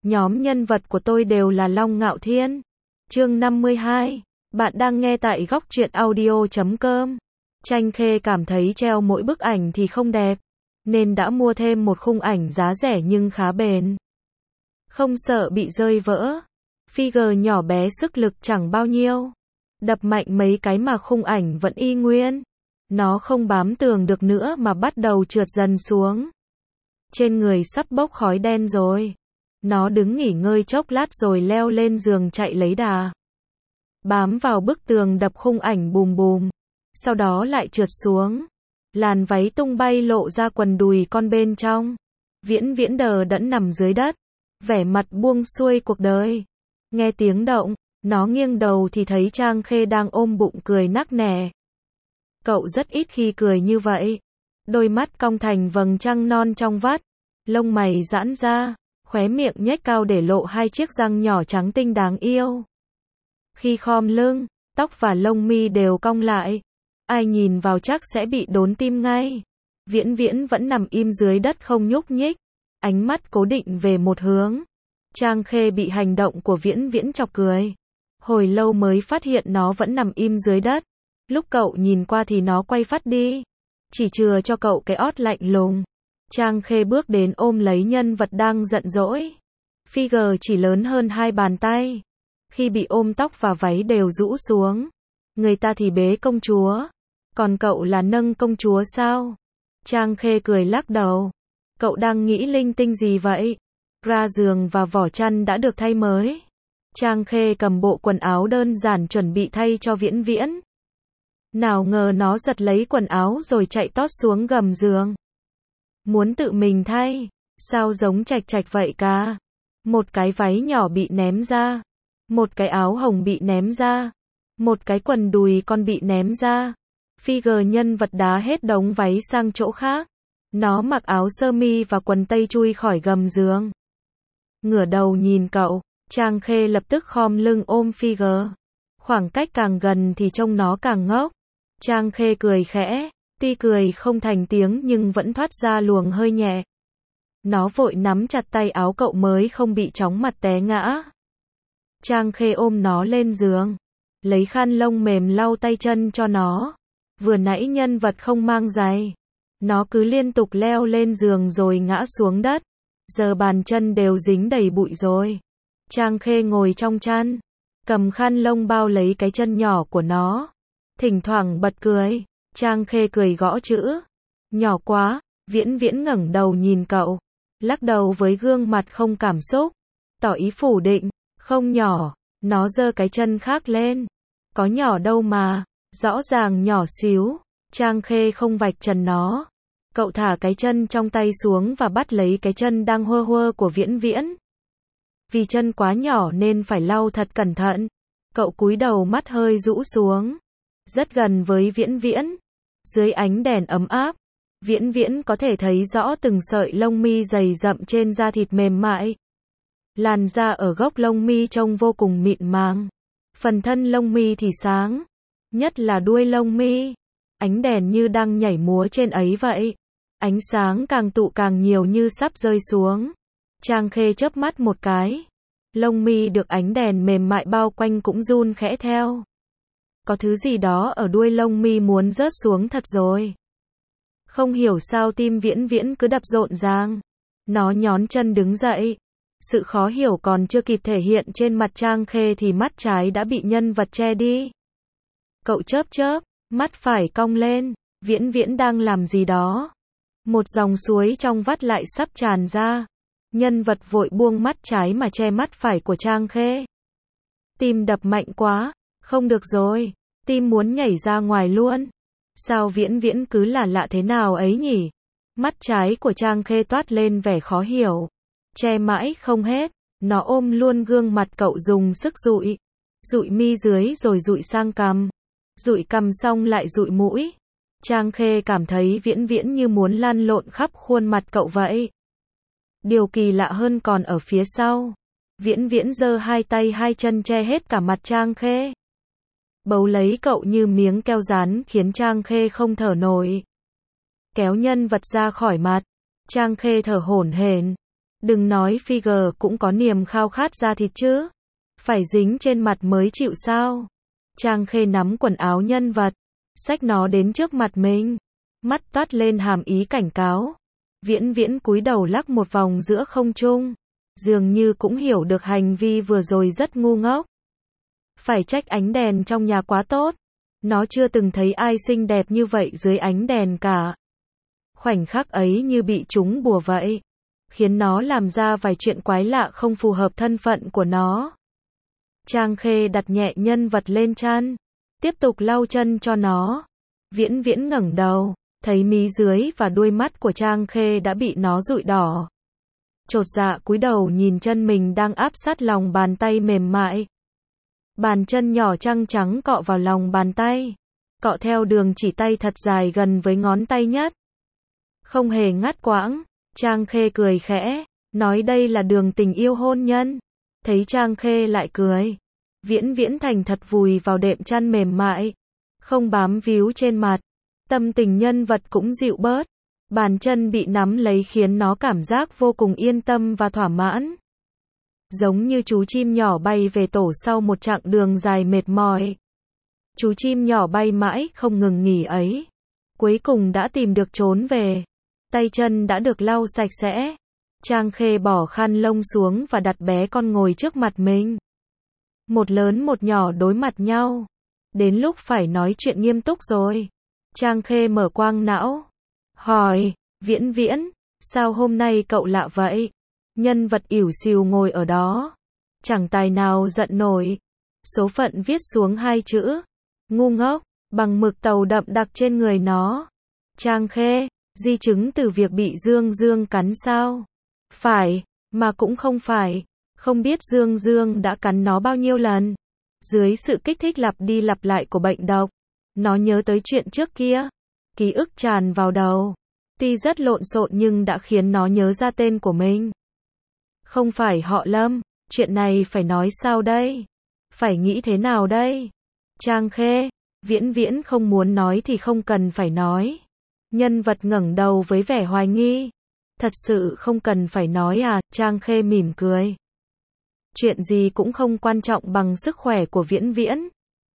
Nhóm nhân vật của tôi đều là Long Ngạo Thiên. Chương 52. Bạn đang nghe tại góc truyện audio.com. Tranh Khê cảm thấy treo mỗi bức ảnh thì không đẹp, nên đã mua thêm một khung ảnh giá rẻ nhưng khá bền. Không sợ bị rơi vỡ. Figure nhỏ bé sức lực chẳng bao nhiêu. Đập mạnh mấy cái mà khung ảnh vẫn y nguyên. Nó không bám tường được nữa mà bắt đầu trượt dần xuống. Trên người sắp bốc khói đen rồi. Nó đứng nghỉ ngơi chốc lát rồi leo lên giường chạy lấy đà. Bám vào bức tường đập khung ảnh bùm bùm. Sau đó lại trượt xuống. Làn váy tung bay lộ ra quần đùi con bên trong. Viễn Viễn đờ đẫn nằm dưới đất. Vẻ mặt buông xuôi cuộc đời. Nghe tiếng động, nó nghiêng đầu thì thấy Trang Khê đang ôm bụng cười nắc nẻ. Cậu rất ít khi cười như vậy. Đôi mắt cong thành vầng trăng non trong vắt. Lông mày giãn ra, khóe miệng nhếch cao để lộ hai chiếc răng nhỏ trắng tinh đáng yêu. Khi khom lưng, tóc và lông mi đều cong lại. Ai nhìn vào chắc sẽ bị đốn tim ngay. Viễn Viễn vẫn nằm im dưới đất không nhúc nhích. Ánh mắt cố định về một hướng. Trang Khê bị hành động của Viễn Viễn chọc cười. Hồi lâu mới phát hiện nó vẫn nằm im dưới đất. Lúc cậu nhìn qua thì nó quay phát đi. Chỉ chừa cho cậu cái ót lạnh lùng. Trang Khê bước đến ôm lấy nhân vật đang giận dỗi. Figure chỉ lớn hơn 2 bàn tay. Khi bị ôm tóc và váy đều rũ xuống. Người ta thì bế công chúa. Còn cậu là nâng công chúa sao? Trang Khê cười lắc đầu. Cậu đang nghĩ linh tinh gì vậy? Ra giường và vỏ chăn đã được thay mới. Trang Khê cầm bộ quần áo đơn giản chuẩn bị thay cho Viễn Viễn. Nào ngờ nó giật lấy quần áo rồi chạy tót xuống gầm giường. Muốn tự mình thay, sao giống Trạch Trạch vậy cả? Một cái váy nhỏ bị ném ra, một cái áo hồng bị ném ra, một cái quần đùi con bị ném ra. Figure nhân vật đá hết đống váy sang chỗ khác. Nó mặc áo sơ mi và quần tây chui khỏi gầm giường. Ngửa đầu nhìn cậu, Trang Khê lập tức khom lưng ôm Figure. Khoảng cách càng gần thì trông nó càng ngốc. Trang Khê cười khẽ, tuy cười không thành tiếng nhưng vẫn thoát ra luồng hơi nhẹ. Nó vội nắm chặt tay áo cậu mới không bị chóng mặt té ngã. Trang Khê ôm nó lên giường, lấy khăn lông mềm lau tay chân cho nó. Vừa nãy nhân vật không mang giày, nó cứ liên tục leo lên giường rồi ngã xuống đất. Giờ bàn chân đều dính đầy bụi rồi. Trang Khê ngồi trong chăn, cầm khăn lông bao lấy cái chân nhỏ của nó. Thỉnh thoảng bật cười. Trang Khê cười gõ chữ. Nhỏ quá. Viễn Viễn ngẩng đầu nhìn cậu, lắc đầu với gương mặt không cảm xúc, tỏ ý phủ định. Không nhỏ. Nó giơ cái chân khác lên. Có nhỏ đâu mà, rõ ràng nhỏ xíu. Trang Khê không vạch trần nó. Cậu thả cái chân trong tay xuống và bắt lấy cái chân đang huơ huơ của Viễn Viễn. Vì chân quá nhỏ nên phải lau thật cẩn thận. Cậu cúi đầu, mắt hơi rũ xuống, rất gần với Viễn Viễn. Dưới ánh đèn ấm áp, Viễn Viễn có thể thấy rõ từng sợi lông mi dày rậm trên da thịt mềm mại. Làn da ở gốc lông mi trông vô cùng mịn màng. Phần thân lông mi thì sáng, nhất là đuôi lông mi. Ánh đèn như đang nhảy múa trên ấy vậy. Ánh sáng càng tụ càng nhiều như sắp rơi xuống. Trang Khê chớp mắt một cái. Lông mi được ánh đèn mềm mại bao quanh cũng run khẽ theo. Có thứ gì đó ở đuôi lông mi muốn rớt xuống thật rồi. Không hiểu sao tim Viễn Viễn cứ đập rộn ràng. Nó nhón chân đứng dậy. Sự khó hiểu còn chưa kịp thể hiện trên mặt Trang Khê thì mắt trái đã bị nhân vật che đi. Cậu chớp chớp, mắt phải cong lên. Viễn Viễn đang làm gì đó. Một dòng suối trong vắt lại sắp tràn ra. Nhân vật vội buông mắt trái mà che mắt phải của Trang Khê. Tim đập mạnh quá. Không được rồi. Tim muốn nhảy ra ngoài luôn. Sao Viễn Viễn cứ là lạ thế nào ấy nhỉ? Mắt trái của Trang Khê toát lên vẻ khó hiểu. Che mãi không hết. Nó ôm luôn gương mặt cậu dùng sức dụi. Dụi mi dưới rồi dụi sang cằm. Dụi cằm xong lại dụi mũi. Trang Khê cảm thấy Viễn Viễn như muốn lăn lộn khắp khuôn mặt cậu vậy. Điều kỳ lạ hơn còn ở phía sau. Viễn Viễn giơ hai tay hai chân che hết cả mặt Trang Khê. Bấu lấy cậu như miếng keo dán khiến Trang Khê không thở nổi. Kéo nhân vật ra khỏi mặt. Trang Khê thở hổn hển. Đừng nói figure cũng có niềm khao khát da thịt chứ. Phải dính trên mặt mới chịu sao. Trang Khê nắm quần áo nhân vật, xách nó đến trước mặt mình. Mắt toát lên hàm ý cảnh cáo. Viễn Viễn cúi đầu lắc một vòng giữa không trung. Dường như cũng hiểu được hành vi vừa rồi rất ngu ngốc. Phải trách ánh đèn trong nhà quá tốt. Nó chưa từng thấy ai xinh đẹp như vậy dưới ánh đèn cả. Khoảnh khắc ấy như bị trúng bùa vậy. Khiến nó làm ra vài chuyện quái lạ không phù hợp thân phận của nó. Trang Khê đặt nhẹ nhân vật lên chăn. Tiếp tục lau chân cho nó. Viễn Viễn ngẩng đầu. Thấy mí dưới và đuôi mắt của Trang Khê đã bị nó dụi đỏ. Chột dạ cúi đầu nhìn chân mình đang áp sát lòng bàn tay mềm mại. Bàn chân nhỏ trắng trắng cọ vào lòng bàn tay. Cọ theo đường chỉ tay thật dài gần với ngón tay nhất. Không hề ngắt quãng. Trang Khê cười khẽ. Nói đây là đường tình yêu hôn nhân. Thấy Trang Khê lại cười. Viễn Viễn thành thật vùi vào đệm chăn mềm mại. Không bám víu trên mặt. Tâm tình nhân vật cũng dịu bớt. Bàn chân bị nắm lấy khiến nó cảm giác vô cùng yên tâm và thỏa mãn. Giống như chú chim nhỏ bay về tổ sau một chặng đường dài mệt mỏi. Chú chim nhỏ bay mãi không ngừng nghỉ ấy. Cuối cùng đã tìm được trốn về. Tay chân đã được lau sạch sẽ. Trang Khê bỏ khăn lông xuống và đặt bé con ngồi trước mặt mình. Một lớn một nhỏ đối mặt nhau. Đến lúc phải nói chuyện nghiêm túc rồi. Trang Khê mở quang não. Hỏi, Viễn Viễn, sao hôm nay cậu lạ vậy? Nhân vật ỉu xìu ngồi ở đó. Chẳng tài nào giận nổi. Số phận viết xuống hai chữ. Ngu ngốc, bằng mực tàu đậm đặc trên người nó. Trang Khê, di chứng từ việc bị Dương Dương cắn sao? Phải, mà cũng không phải. Không biết Dương Dương đã cắn nó bao nhiêu lần. Dưới sự kích thích lặp đi lặp lại của bệnh độc. Nó nhớ tới chuyện trước kia. Ký ức tràn vào đầu. Tuy rất lộn xộn nhưng đã khiến nó nhớ ra tên của mình. Không phải họ Lâm. Chuyện này phải nói sao đây? Phải nghĩ thế nào đây? Trang Khê, Viễn Viễn không muốn nói thì không cần phải nói. Nhân vật ngẩng đầu với vẻ hoài nghi. Thật sự không cần phải nói à? Trang Khê mỉm cười. Chuyện gì cũng không quan trọng bằng sức khỏe của Viễn Viễn.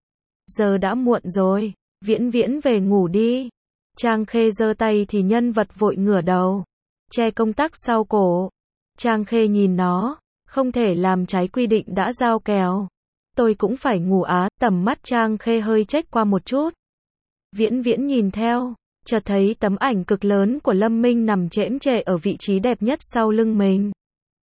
Giờ đã muộn rồi. Viễn Viễn về ngủ đi. Trang Khê giơ tay thì nhân vật vội ngửa đầu. Che công tắc sau cổ. Trang Khê nhìn nó. Không thể làm trái quy định đã giao kèo. Tôi cũng phải ngủ á. Tầm mắt Trang Khê hơi chếch qua một chút. Viễn Viễn nhìn theo. Chợt thấy tấm ảnh cực lớn của Lâm Minh nằm chễm chệ ở vị trí đẹp nhất sau lưng mình.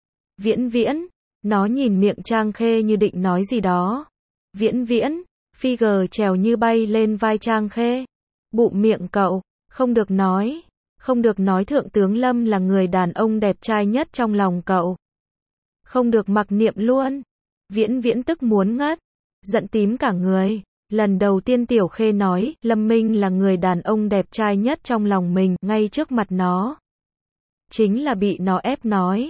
Viễn Viễn. Nó nhìn miệng Trang Khê như định nói gì đó. Viễn Viễn. Figure trèo như bay lên vai Trang Khê. Bụm miệng cậu. Không được nói. Không được nói Thượng tướng Lâm là người đàn ông đẹp trai nhất trong lòng cậu. Không được mặc niệm luôn. Viễn Viễn tức muốn ngất. Giận tím cả người. Lần đầu tiên Tiểu Khê nói Lâm Minh là người đàn ông đẹp trai nhất trong lòng mình ngay trước mặt nó. Chính là bị nó ép nói.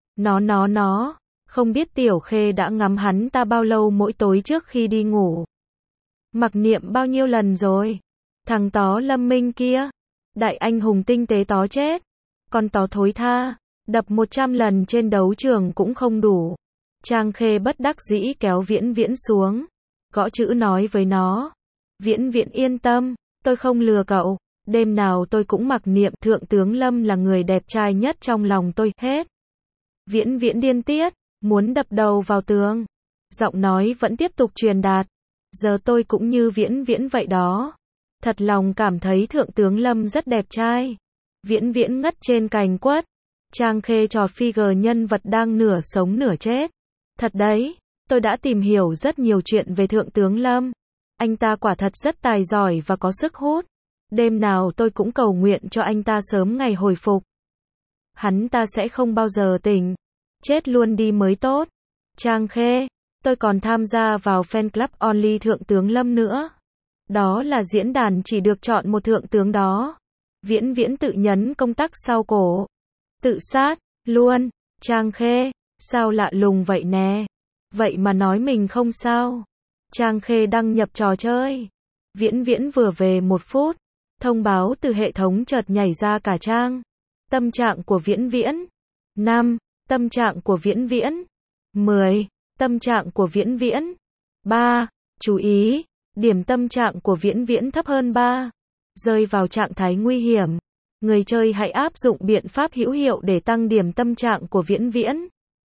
Nó. Không biết Tiểu Khê đã ngắm hắn ta bao lâu mỗi tối trước khi đi ngủ. Mặc niệm bao nhiêu lần rồi. Thằng tó Lâm Minh kia. Đại anh hùng tinh tế tó chết. Con tó thối tha. Đập 100 lần trên đấu trường cũng không đủ. Trang Khê bất đắc dĩ kéo Viễn Viễn xuống. Gõ chữ nói với nó. Viễn Viễn yên tâm. Tôi không lừa cậu. Đêm nào tôi cũng mặc niệm Thượng tướng Lâm là người đẹp trai nhất trong lòng tôi. Hết. Viễn Viễn điên tiết. Muốn đập đầu vào tường. Giọng nói vẫn tiếp tục truyền đạt. Giờ tôi cũng như Viễn Viễn vậy đó. Thật lòng cảm thấy Thượng tướng Lâm rất đẹp trai. Viễn Viễn ngất trên cành quất. Trang Khê trò figure nhân vật đang nửa sống nửa chết. Thật đấy, tôi đã tìm hiểu rất nhiều chuyện về Thượng tướng Lâm. Anh ta quả thật rất tài giỏi và có sức hút. Đêm nào tôi cũng cầu nguyện cho anh ta sớm ngày hồi phục. Hắn ta sẽ không bao giờ tỉnh. Chết luôn đi mới tốt. Trang Khê, tôi còn tham gia vào fan club Only Thượng tướng Lâm nữa. Đó là diễn đàn chỉ được chọn một thượng tướng đó. Viễn Viễn tự nhấn công tắc sau cổ. Tự sát, luôn. Trang Khê, sao lạ lùng vậy nè. Vậy mà nói mình không sao. Trang Khê đăng nhập trò chơi. Viễn Viễn vừa về 1 phút. Thông báo từ hệ thống chợt nhảy ra cả trang. Tâm trạng của Viễn Viễn. 5. Tâm trạng của Viễn Viễn. 10. Tâm trạng của Viễn Viễn. 3. Chú ý, điểm tâm trạng của Viễn Viễn thấp hơn 3. Rơi vào trạng thái nguy hiểm. Người chơi hãy áp dụng biện pháp hữu hiệu để tăng điểm tâm trạng của Viễn Viễn.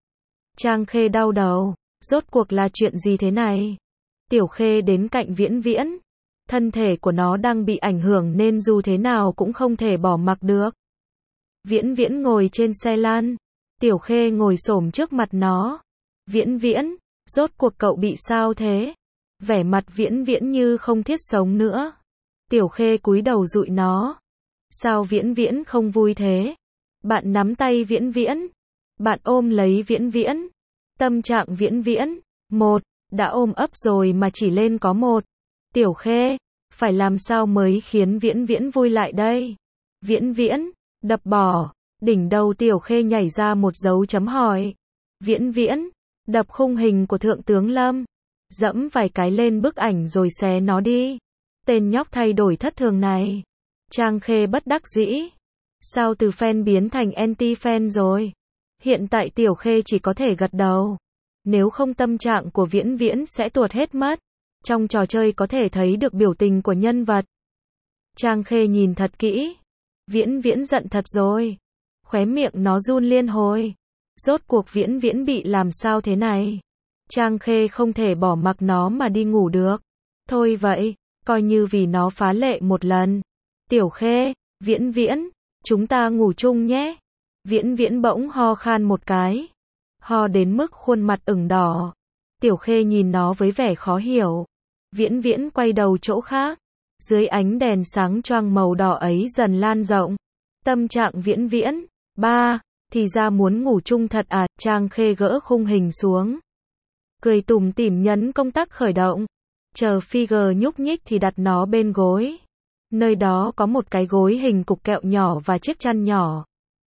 Trang Khê đau đầu. Rốt cuộc là chuyện gì thế này? Tiểu Khê đến cạnh Viễn Viễn. Thân thể của nó đang bị ảnh hưởng nên dù thế nào cũng không thể bỏ mặc được. Viễn Viễn ngồi trên xe lăn. Tiểu Khê ngồi xổm trước mặt nó. Viễn Viễn, rốt cuộc cậu bị sao thế? Vẻ mặt Viễn Viễn như không thiết sống nữa. Tiểu Khê cúi đầu dụi nó. Sao Viễn Viễn không vui thế? Bạn nắm tay Viễn Viễn. Bạn ôm lấy Viễn Viễn. Tâm trạng Viễn Viễn. 1. Đã ôm ấp rồi mà chỉ lên có 1. Tiểu Khê, phải làm sao mới khiến Viễn Viễn vui lại đây? Viễn Viễn, đập bỏ. Đỉnh đầu Tiểu Khê nhảy ra một dấu chấm hỏi. Viễn Viễn, đập khung hình của Thượng tướng Lâm. Dẫm vài cái lên bức ảnh rồi xé nó đi. Tên nhóc thay đổi thất thường này. Trang Khê bất đắc dĩ. Sao từ fan biến thành anti-fan rồi? Hiện tại Tiểu Khê chỉ có thể gật đầu. Nếu không tâm trạng của Viễn Viễn sẽ tuột hết mất. Trong trò chơi có thể thấy được biểu tình của nhân vật. Trang Khê nhìn thật kỹ. Viễn Viễn giận thật rồi. Khóe miệng nó run liên hồi. Rốt cuộc Viễn Viễn bị làm sao thế này? Trang Khê không thể bỏ mặc nó mà đi ngủ được. Thôi vậy, coi như vì nó phá lệ một lần. Tiểu Khê, Viễn Viễn, chúng ta ngủ chung nhé. Viễn Viễn bỗng ho khan một cái. Ho đến mức khuôn mặt ửng đỏ. Tiểu Khê nhìn nó với vẻ khó hiểu. Viễn Viễn quay đầu chỗ khác. Dưới ánh đèn sáng choang màu đỏ ấy dần lan rộng. Tâm trạng Viễn Viễn. 3. Thì ra muốn ngủ chung thật à? Trang Khê gỡ khung hình xuống. Cười tủm tỉm nhấn công tắc khởi động. Chờ figure nhúc nhích thì đặt nó bên gối. Nơi đó có một cái gối hình cục kẹo nhỏ và chiếc chăn nhỏ.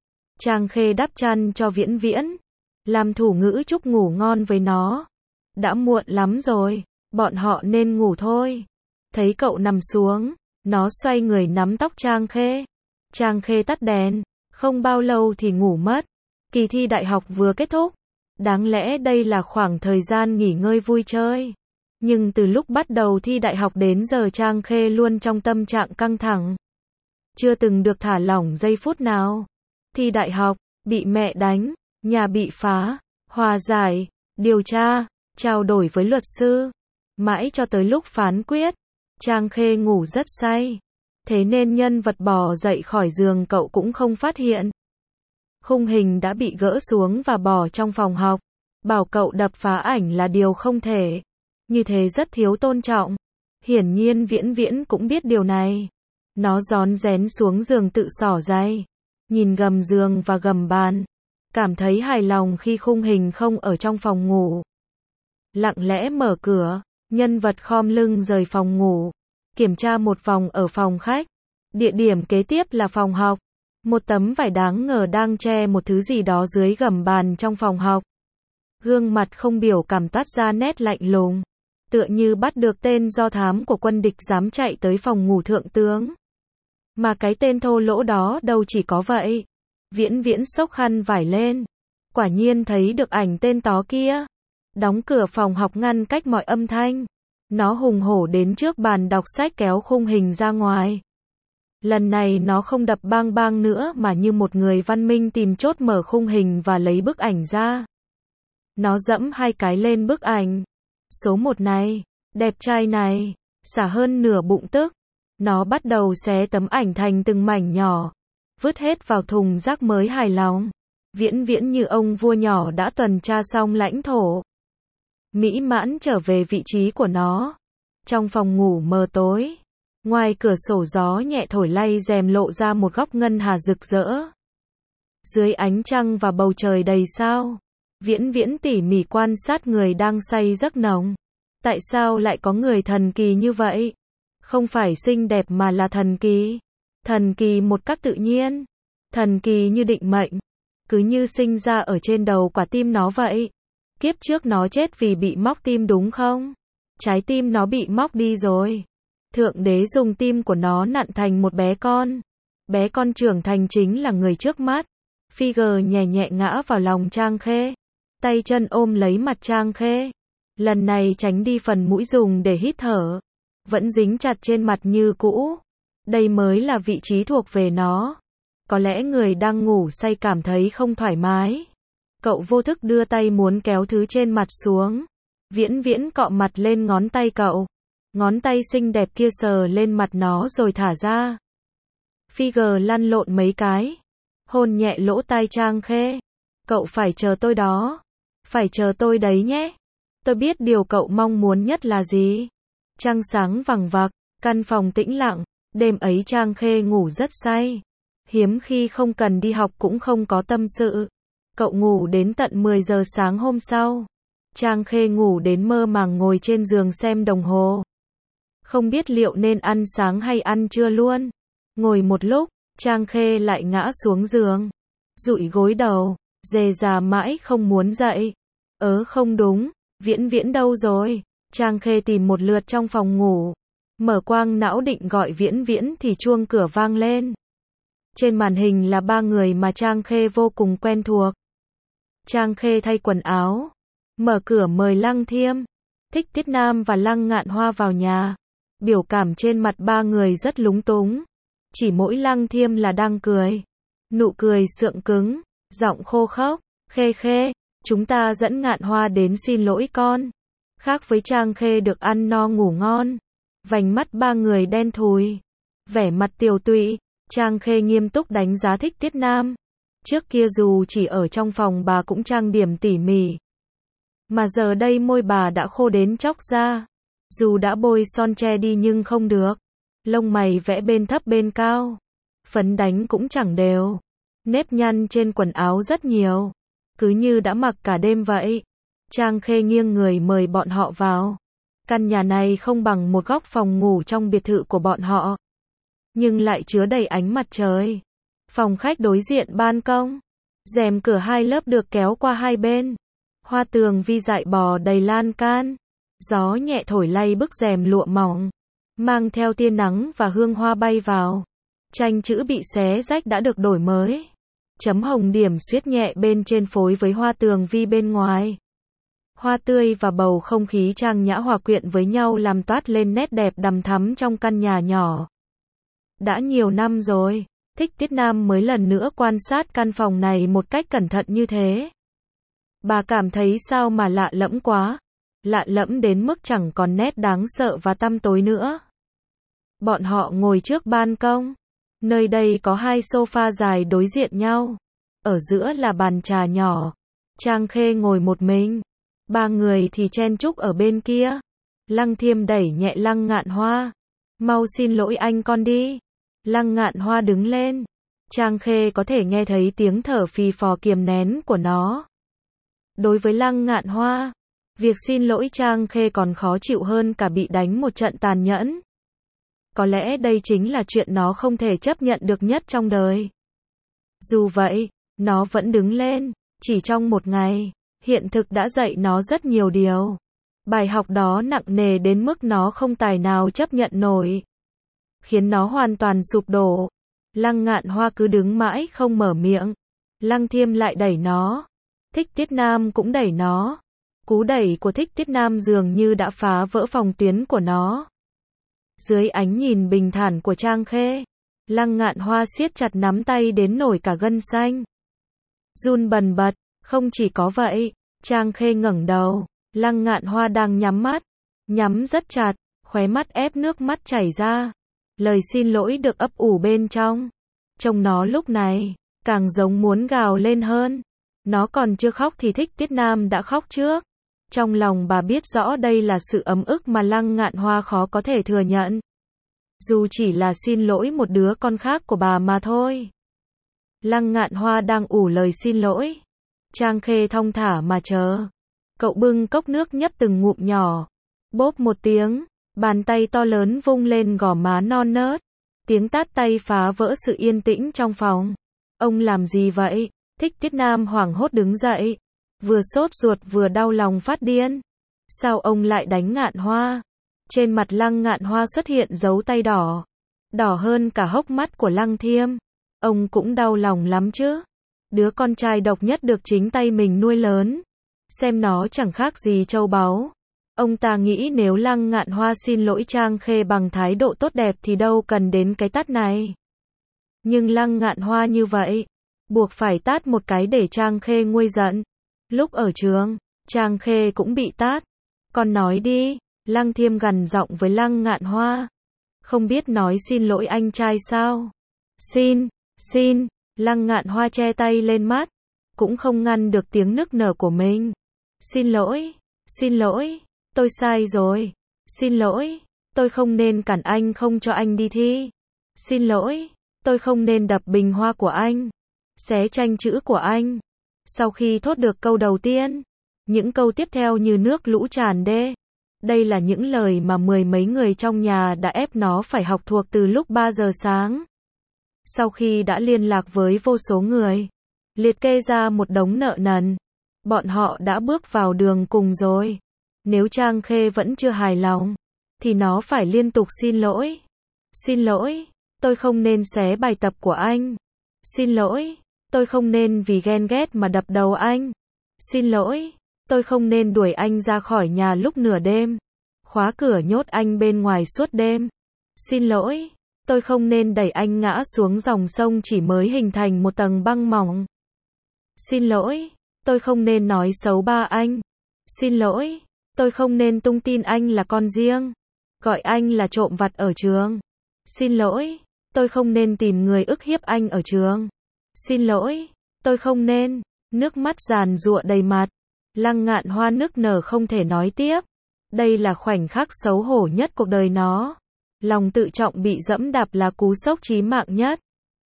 Trang Khê đắp chăn cho Viễn Viễn. Làm thủ ngữ chúc ngủ ngon với nó. Đã muộn lắm rồi, bọn họ nên ngủ thôi. Thấy cậu nằm xuống, nó xoay người nắm tóc Trang Khê. Trang Khê tắt đèn, không bao lâu thì ngủ mất. Kỳ thi đại học vừa kết thúc. Đáng lẽ đây là khoảng thời gian nghỉ ngơi vui chơi. Nhưng từ lúc bắt đầu thi đại học đến giờ Trang Khê luôn trong tâm trạng căng thẳng. Chưa từng được thả lỏng giây phút nào. Thi đại học, bị mẹ đánh, nhà bị phá, hòa giải, điều tra, trao đổi với luật sư. Mãi cho tới lúc phán quyết, Trang Khê ngủ rất say. Thế nên nhân vật bò dậy khỏi giường cậu cũng không phát hiện. Khung hình đã bị gỡ xuống và bỏ trong phòng học. Bảo cậu đập phá ảnh là điều không thể. Như thế rất thiếu tôn trọng. Hiển nhiên Viễn Viễn cũng biết điều này. Nó rón rén xuống giường tự xỏ giày. Nhìn gầm giường và gầm bàn. Cảm thấy hài lòng khi khung hình không ở trong phòng ngủ. Lặng lẽ mở cửa. Nhân vật khom lưng rời phòng ngủ. Kiểm tra một vòng ở phòng khách. Địa điểm kế tiếp là phòng học. Một tấm vải đáng ngờ đang che một thứ gì đó dưới gầm bàn trong phòng học. Gương mặt không biểu cảm toát ra nét lạnh lùng. Tựa như bắt được tên do thám của quân địch dám chạy tới phòng ngủ thượng tướng. Mà cái tên thô lỗ đó đâu chỉ có vậy. Viễn Viễn xốc khăn vải lên. Quả nhiên thấy được ảnh tên tó kia. Đóng cửa phòng học ngăn cách mọi âm thanh. Nó hùng hổ đến trước bàn đọc sách kéo khung hình ra ngoài. Lần này nó không đập bang bang nữa mà như một người văn minh tìm chốt mở khung hình và lấy bức ảnh ra. Nó dẫm 2 cái lên bức ảnh. Số 1 này, đẹp trai này, xả hơn nửa bụng tức. Nó bắt đầu xé tấm ảnh thành từng mảnh nhỏ. Vứt hết vào thùng rác mới hài lòng. Viễn Viễn như ông vua nhỏ đã tuần tra xong lãnh thổ. Mỹ mãn trở về vị trí của nó. Trong phòng ngủ mờ tối. Ngoài cửa sổ gió nhẹ thổi lay rèm lộ ra một góc ngân hà rực rỡ. Dưới ánh trăng và bầu trời đầy sao. Viễn Viễn tỉ mỉ quan sát người đang say giấc nồng. Tại sao lại có người thần kỳ như vậy? Không phải xinh đẹp mà là thần kỳ. Thần kỳ một cách tự nhiên. Thần kỳ như định mệnh. Cứ như sinh ra ở trên đầu quả tim nó vậy. Kiếp trước nó chết vì bị móc tim đúng không? Trái tim nó bị móc đi rồi. Thượng đế dùng tim của nó nặn thành một bé con. Bé con trưởng thành chính là người trước mắt. Figure nhẹ nhẹ ngã vào lòng Trang Khê. Tay chân ôm lấy mặt Trang Khê. Lần này tránh đi phần mũi dùng để hít thở. Vẫn dính chặt trên mặt như cũ. Đây mới là vị trí thuộc về nó. Có lẽ người đang ngủ say cảm thấy không thoải mái. Cậu vô thức đưa tay muốn kéo thứ trên mặt xuống. Viễn Viễn cọ mặt lên ngón tay cậu. Ngón tay xinh đẹp kia sờ lên mặt nó rồi thả ra. Figure lăn lộn mấy cái. Hôn nhẹ lỗ tai Trang Khê. Cậu phải chờ tôi đó. Phải chờ tôi đấy nhé. Tôi biết điều cậu mong muốn nhất là gì. Trăng sáng vằng vặc, căn phòng tĩnh lặng. Đêm ấy Trang Khê ngủ rất say. Hiếm khi không cần đi học cũng không có tâm sự. Cậu ngủ đến tận 10 giờ sáng hôm sau. Trang Khê ngủ đến mơ màng ngồi trên giường xem đồng hồ. Không biết liệu nên ăn sáng hay ăn trưa luôn. Ngồi một lúc, Trang Khê lại ngã xuống giường. Dụi gối đầu, dề già mãi không muốn dậy. Không đúng, Viễn Viễn đâu rồi? Trang Khê tìm một lượt trong phòng ngủ. Mở quang não định gọi Viễn Viễn thì chuông cửa vang lên. Trên màn hình là 3 người mà Trang Khê vô cùng quen thuộc. Trang Khê thay quần áo. Mở cửa mời Lăng Thiêm, Thích Tiết Nam và Lăng Ngạn Hoa vào nhà. Biểu cảm trên mặt 3 người rất lúng túng. Chỉ mỗi Lăng Thiêm là đang cười. Nụ cười sượng cứng, giọng khô khốc. Khê Khê, chúng ta dẫn Ngạn Hoa đến xin lỗi con. Khác với Trang Khê được ăn no ngủ ngon. Vành mắt 3 người đen thùi. Vẻ mặt tiều tụy. Trang Khê nghiêm túc đánh giá Thích Tiết Nam. Trước kia dù chỉ ở trong phòng bà cũng trang điểm tỉ mỉ. Mà giờ đây môi bà đã khô đến chóc ra. Dù đã bôi son che đi nhưng không được. Lông mày vẽ bên thấp bên cao. Phấn đánh cũng chẳng đều. Nếp nhăn trên quần áo rất nhiều. Cứ như đã mặc cả đêm vậy. Trang Khê nghiêng người mời bọn họ vào. Căn nhà này không bằng một góc phòng ngủ trong biệt thự của bọn họ. Nhưng lại chứa đầy ánh mặt trời. Phòng khách đối diện ban công. Rèm cửa 2 lớp được kéo qua hai bên. Hoa tường vi dại bò đầy lan can. Gió nhẹ thổi lay bức rèm lụa mỏng. Mang theo tia nắng và hương hoa bay vào. Tranh chữ bị xé rách đã được đổi mới. Chấm hồng điểm xuyết nhẹ bên trên phối với hoa tường vi bên ngoài. Hoa tươi và bầu không khí trang nhã hòa quyện với nhau làm toát lên nét đẹp đằm thắm trong căn nhà nhỏ. Đã nhiều năm rồi, Thích Tiết Nam mới lần nữa quan sát căn phòng này một cách cẩn thận như thế. Bà cảm thấy sao mà lạ lẫm quá. Lạ lẫm đến mức chẳng còn nét đáng sợ và tăm tối nữa. Bọn họ ngồi trước ban công. Nơi đây có 2 sofa dài đối diện nhau. Ở giữa là bàn trà nhỏ. Trang Khê ngồi một mình. 3 người thì chen chúc ở bên kia. Lăng Thiêm đẩy nhẹ Lăng Ngạn Hoa. Mau xin lỗi anh con đi. Lăng Ngạn Hoa đứng lên. Trang Khê có thể nghe thấy tiếng thở phì phò kiềm nén của nó. Đối với Lăng Ngạn Hoa, việc xin lỗi Trang Khê còn khó chịu hơn cả bị đánh một trận tàn nhẫn. Có lẽ đây chính là chuyện nó không thể chấp nhận được nhất trong đời. Dù vậy, nó vẫn đứng lên. Chỉ trong một ngày, hiện thực đã dạy nó rất nhiều điều. Bài học đó nặng nề đến mức nó không tài nào chấp nhận nổi. Khiến nó hoàn toàn sụp đổ. Lăng Ngạn Hoa cứ đứng mãi không mở miệng. Lăng Thiêm lại đẩy nó. Thích Tiết Nam cũng đẩy nó. Cú đẩy của Thích Tiết Nam dường như đã phá vỡ phòng tuyến của nó. Dưới ánh nhìn bình thản của Trang Khê, Lăng Ngạn Hoa siết chặt nắm tay đến nổi cả gân xanh. Run bần bật, không chỉ có vậy, Trang Khê ngẩng đầu, Lăng Ngạn Hoa đang nhắm mắt, nhắm rất chặt, khóe mắt ép nước mắt chảy ra. Lời xin lỗi được ấp ủ bên trong. Trông nó lúc này, càng giống muốn gào lên hơn. Nó còn chưa khóc thì Thích Tiết Nam đã khóc trước. Trong lòng bà biết rõ đây là sự ấm ức mà Lăng Ngạn Hoa khó có thể thừa nhận. Dù chỉ là xin lỗi một đứa con khác của bà mà thôi. Lăng Ngạn Hoa đang ủ lời xin lỗi. Trang Khê thong thả mà chờ. Cậu bưng cốc nước nhấp từng ngụm nhỏ. Bốp một tiếng, bàn tay to lớn vung lên gò má non nớt. Tiếng tát tay phá vỡ sự yên tĩnh trong phòng. Ông làm gì vậy? Thích Tiết Nam hoảng hốt đứng dậy. Vừa sốt ruột vừa đau lòng phát điên. Sao ông lại đánh Ngạn Hoa? Trên mặt Lăng Ngạn Hoa xuất hiện dấu tay đỏ. Đỏ hơn cả hốc mắt của Lăng Thiêm. Ông cũng đau lòng lắm chứ. Đứa con trai độc nhất được chính tay mình nuôi lớn. Xem nó chẳng khác gì châu báu. Ông ta nghĩ nếu Lăng Ngạn Hoa xin lỗi Trang Khê bằng thái độ tốt đẹp thì đâu cần đến cái tát này. Nhưng Lăng Ngạn Hoa như vậy, buộc phải tát một cái để Trang Khê nguôi giận. Lúc ở trường, Trang Khê cũng bị tát. Con nói đi, Lăng Thiêm gằn giọng với Lăng Ngạn Hoa. Không biết nói xin lỗi anh trai sao? Xin, Lăng Ngạn Hoa che tay lên mắt, cũng không ngăn được tiếng nức nở của mình. Xin lỗi, tôi sai rồi. Xin lỗi, tôi không nên cản anh không cho anh đi thi. Xin lỗi, tôi không nên đập bình hoa của anh, xé tranh chữ của anh. Sau khi thốt được câu đầu tiên, những câu tiếp theo như nước lũ tràn đê. Đây là những lời mà mười mấy người trong nhà đã ép nó phải học thuộc từ lúc 3 giờ sáng. Sau khi đã liên lạc với vô số người, liệt kê ra một đống nợ nần, bọn họ đã bước vào đường cùng rồi. Nếu Trang Khê vẫn chưa hài lòng, thì nó phải liên tục xin lỗi. Xin lỗi, tôi không nên xé bài tập của anh. Xin lỗi, tôi không nên vì ghen ghét mà đập đầu anh. Xin lỗi, tôi không nên đuổi anh ra khỏi nhà lúc nửa đêm, khóa cửa nhốt anh bên ngoài suốt đêm. Xin lỗi, tôi không nên đẩy anh ngã xuống dòng sông chỉ mới hình thành một tầng băng mỏng. Xin lỗi, tôi không nên nói xấu ba anh. Xin lỗi, tôi không nên tung tin anh là con riêng, gọi anh là trộm vặt ở trường. Xin lỗi, tôi không nên tìm người ức hiếp anh ở trường. Xin lỗi, tôi không nên. Nước mắt giàn giụa đầy mặt. Lăng Ngạn Hoa nức nở không thể nói tiếp. Đây là khoảnh khắc xấu hổ nhất cuộc đời nó. Lòng tự trọng bị dẫm đạp là cú sốc chí mạng nhất.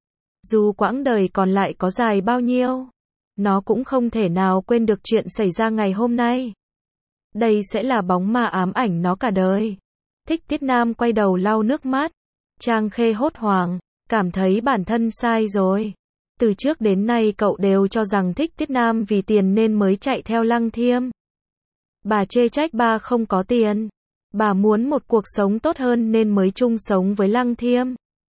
Dù quãng đời còn lại có dài bao nhiêu, nó cũng không thể nào quên được chuyện xảy ra ngày hôm nay. Đây sẽ là bóng ma ám ảnh nó cả đời. Thích Tiết Nam quay đầu lau nước mắt. Trang Khê hốt hoảng, cảm thấy bản thân sai rồi. Từ trước đến nay cậu đều cho rằng Thích Tiết Nam vì tiền nên mới chạy theo Lăng Thiêm. Bà chê trách ba không có tiền. Bà muốn một cuộc sống tốt hơn nên mới chung sống với Lăng Thiêm.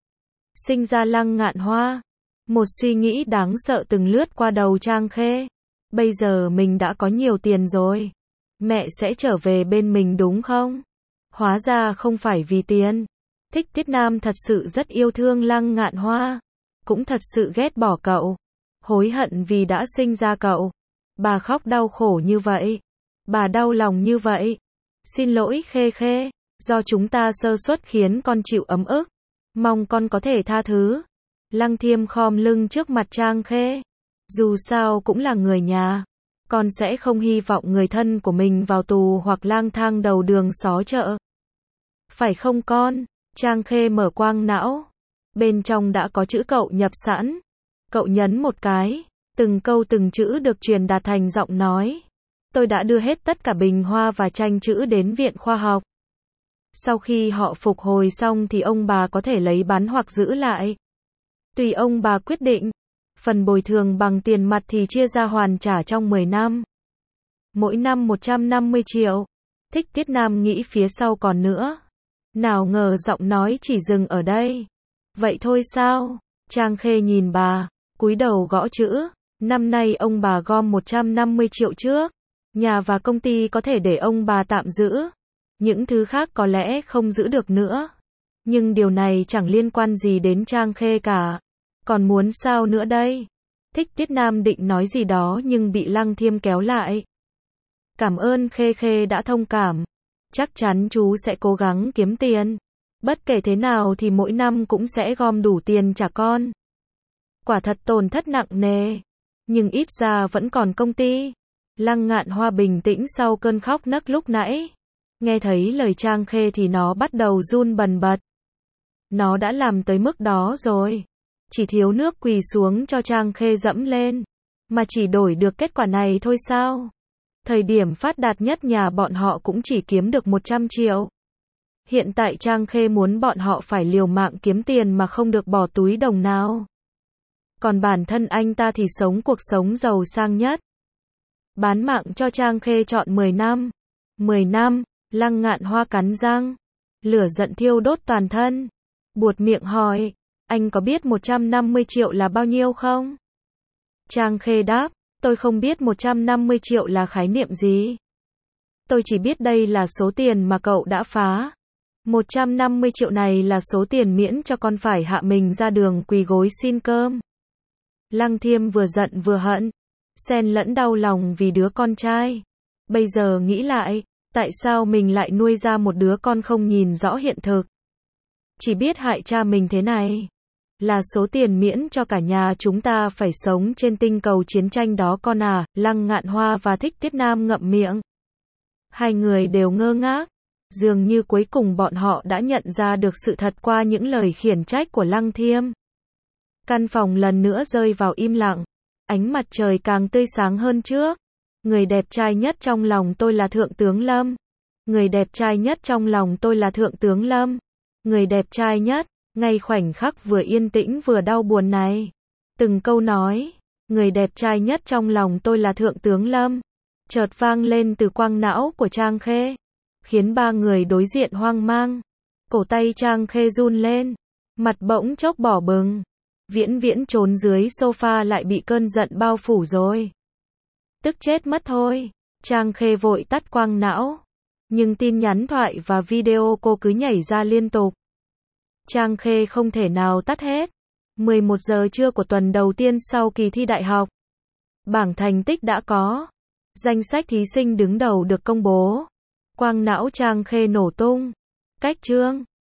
Sinh ra Lăng Ngạn Hoa. Một suy nghĩ đáng sợ từng lướt qua đầu Trang Khê. Bây giờ mình đã có nhiều tiền rồi. Mẹ sẽ trở về bên mình đúng không? Hóa ra không phải vì tiền. Thích Tiết Nam thật sự rất yêu thương Lăng Ngạn Hoa. Cũng thật sự ghét bỏ cậu. Hối hận vì đã sinh ra cậu. Bà khóc đau khổ như vậy. Bà đau lòng như vậy. Xin lỗi Khê Khê. Do chúng ta sơ suất khiến con chịu ấm ức. Mong con có thể tha thứ. Lăng Thiêm khom lưng trước mặt Trang Khê. Dù sao cũng là người nhà. Con sẽ không hy vọng người thân của mình vào tù hoặc lang thang đầu đường xó chợ. Phải không con? Trang Khê mở quang não. Bên trong đã có chữ cậu nhập sẵn. Cậu nhấn một cái. Từng câu từng chữ được truyền đạt thành giọng nói. Tôi đã đưa hết tất cả bình hoa và tranh chữ đến viện khoa học. Sau khi họ phục hồi xong thì ông bà có thể lấy bán hoặc giữ lại. Tùy ông bà quyết định. Phần bồi thường bằng tiền mặt thì chia ra hoàn trả trong 10 năm. Mỗi năm 150 triệu. Thích Tiết Nam nghĩ phía sau còn nữa. Nào ngờ giọng nói chỉ dừng ở đây. Vậy thôi sao? Trang Khê nhìn bà, cúi đầu gõ chữ. Năm nay ông bà gom 150 triệu trước. Nhà và công ty có thể để ông bà tạm giữ. Những thứ khác có lẽ không giữ được nữa. Nhưng điều này chẳng liên quan gì đến Trang Khê cả. Còn muốn sao nữa đây? Thích Tiết Nam định nói gì đó nhưng bị Lăng Thiêm kéo lại. Cảm ơn Khê Khê đã thông cảm. Chắc chắn chú sẽ cố gắng kiếm tiền. Bất kể thế nào thì mỗi năm cũng sẽ gom đủ tiền trả con. Quả thật tổn thất nặng nề. Nhưng ít ra vẫn còn công ty. Lăng Ngạn Hoa bình tĩnh sau cơn khóc nấc lúc nãy. Nghe thấy lời Trang Khê thì nó bắt đầu run bần bật. Nó đã làm tới mức đó rồi. Chỉ thiếu nước quỳ xuống cho Trang Khê dẫm lên. Mà chỉ đổi được kết quả này thôi sao? Thời điểm phát đạt nhất nhà bọn họ cũng chỉ kiếm được 100 triệu. Hiện tại Trang Khê muốn bọn họ phải liều mạng kiếm tiền mà không được bỏ túi đồng nào. Còn bản thân anh ta thì sống cuộc sống giàu sang nhất. Bán mạng cho Trang Khê chọn 10 năm. 10 năm, Lăng Ngạn Hoa cắn răng. Lửa giận thiêu đốt toàn thân. Buột miệng hỏi, anh có biết 150 triệu là bao nhiêu không? Trang Khê đáp, tôi không biết 150 triệu là khái niệm gì. Tôi chỉ biết đây là số tiền mà cậu đã phá. 150 triệu này là số tiền miễn cho con phải hạ mình ra đường quỳ gối xin cơm. Lăng Thiêm vừa giận vừa hận, xen lẫn đau lòng vì đứa con trai. Bây giờ nghĩ lại, tại sao mình lại nuôi ra một đứa con không nhìn rõ hiện thực? Chỉ biết hại cha mình thế này. Là số tiền miễn cho cả nhà chúng ta phải sống trên tinh cầu chiến tranh đó con à, Lăng Ngạn Hoa và Thích Tiết Nam ngậm miệng. Hai người đều ngơ ngác. Dường như cuối cùng bọn họ đã nhận ra được sự thật qua những lời khiển trách của Lăng Thiêm. Căn phòng lần nữa rơi vào im lặng. Ánh mặt trời càng tươi sáng hơn trước. Người đẹp trai nhất trong lòng tôi là Thượng tướng Lâm. Người đẹp trai nhất trong lòng tôi là Thượng tướng Lâm. Người đẹp trai nhất, ngay khoảnh khắc vừa yên tĩnh vừa đau buồn này. Từng câu nói, người đẹp trai nhất trong lòng tôi là Thượng tướng Lâm, chợt vang lên từ quang não của Trang Khê, khiến ba người đối diện hoang mang. Cổ tay Trang Khê run lên, mặt bỗng chốc đỏ bừng. Viễn Viễn trốn dưới sofa lại bị cơn giận bao phủ rồi. Tức chết mất thôi. Trang Khê vội tắt quang não. Nhưng tin nhắn thoại và video cô cứ nhảy ra liên tục. Trang Khê không thể nào tắt hết. 11 giờ trưa của tuần đầu tiên sau kỳ thi đại học. Bảng thành tích đã có. Danh sách thí sinh đứng đầu được công bố. Quang não Trang Khê nổ tung. Cách chương